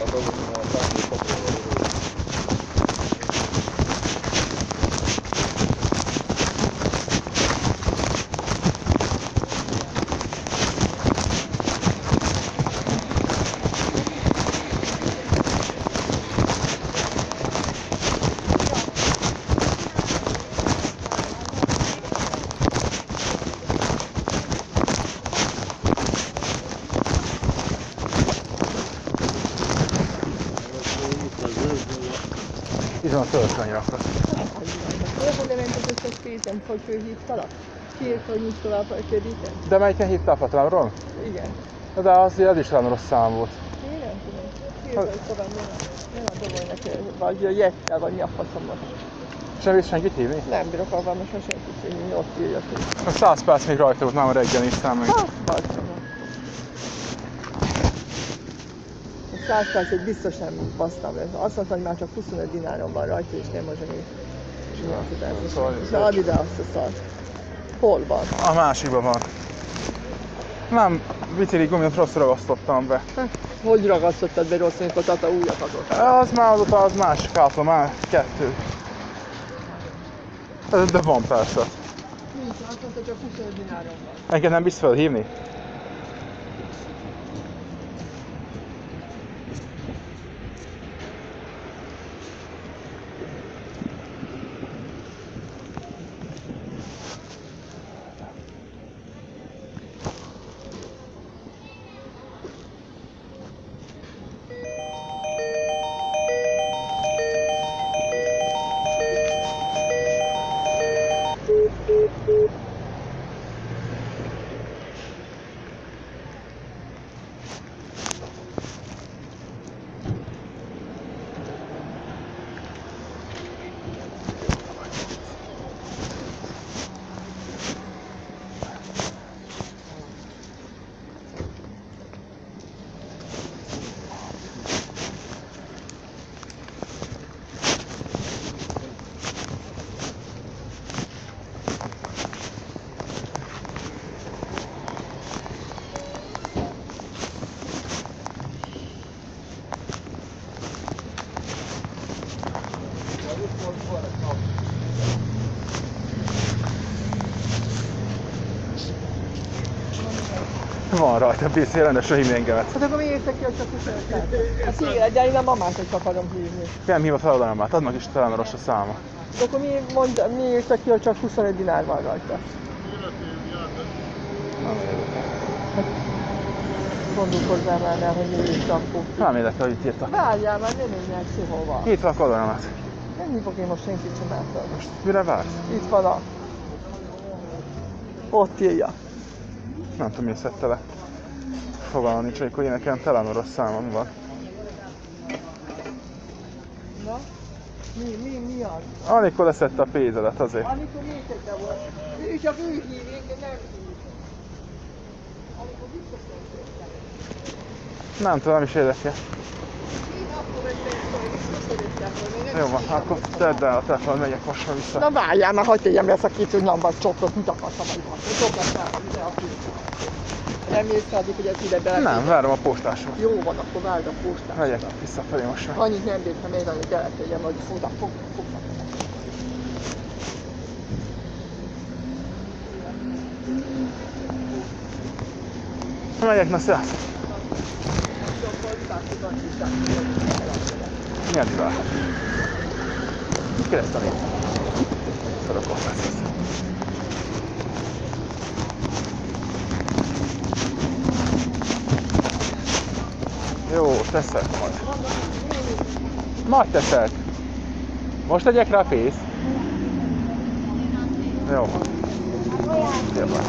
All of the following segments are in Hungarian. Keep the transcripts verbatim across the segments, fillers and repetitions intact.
Itt van a töltőanyagok. Ovviamente questo spesa un po' più hívtalak. Kiírta, hogy nincs tovább a kérdésen? De melyiken hívtál, Patrámról? Igen. De az, az is olyan rossz szám volt. Én nem tudom. Kiírta, hogy tovább nem, nem adom, hogy neki, vagy a jettel, vagy mi a faszomot. Sem visz senkit hívni? Nem bírok alkalmasan senkit hívni, ott írja ki. A száz perc még rajta volt, már reggel néztem meg. Ha, baszom. A száz percet biztos nem basztam le. Azt mondta, hogy már csak huszonöt dináron van rajta, és nem most még nyolc. Na, add ide azt a szart. Hol van? A másikban van. Nem, vicili gumit rosszul ragasztottam be. Hogy ragasztottad be rossz, amikor Tata újat adott? Az már adott, az másik hátul, már kettő. De van persze. Nincs, azt mondta, csak huszonöt dináron van. Engem nem bízsz felhívni? Van rajta, bízz rendesen hívni engemet. Hát akkor mi értek ki, hogy csak huszonöt? Hát szíved, de én a mamát is akarom hívni. Nem hív a feladalmát, adnak is talán a rossz a száma. De akkor mi, mond, mi értek ki, hogy csak huszonöt dinár van rajta? Gondolkozzál már el, hogy mi írtam akkor. Nem érdekel, hogy itt írtak. Várjál már, nem menjek sehova. Itt van a kadonamat. Nem hívok én most senkit sem által. Most mire vársz? Itt van a... Ott írja. Nem tudom, mi szedte le. Fogalmam nincs, hogy én nekem talán a rossz számom van. Na? Mi, mi, mi az? Amikor leszette a pénzedet azért. Amikor nézette volt. Ő csak ő hív, én nem hív. Amikor biztos nem szépen. Nem tudom, nem is érdekel. Én akkor vettem szó, és visszajöttem. Jó van, akkor tedd el a telefon, megyek most már vissza. Na várjál már, hagyd tegyem lesz a két lambat csokrot, mit akartam majd van. Csokrot nem, ide a két. Nem észreadjuk, hogy ez ide bele. Nem, várom a postásot. Jó van, akkor várd a postát. Megyek visszafelé most már. Annyit nem bírtam én, annyit eltegyem, hogy fognak, fognak, fognak. Megyek, na szevasz. Mi a divál? Kérdeztem én. Szarokon lesz. Jó, teszek majd. Majd teszek. Most tegyek rá a pénzt. Jó van. Jó van.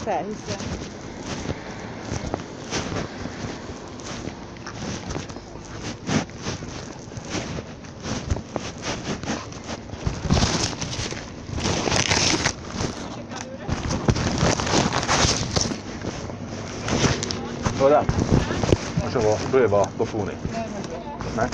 ezt elhiszem. Ora, facevo, dove va? Profuni. Eh?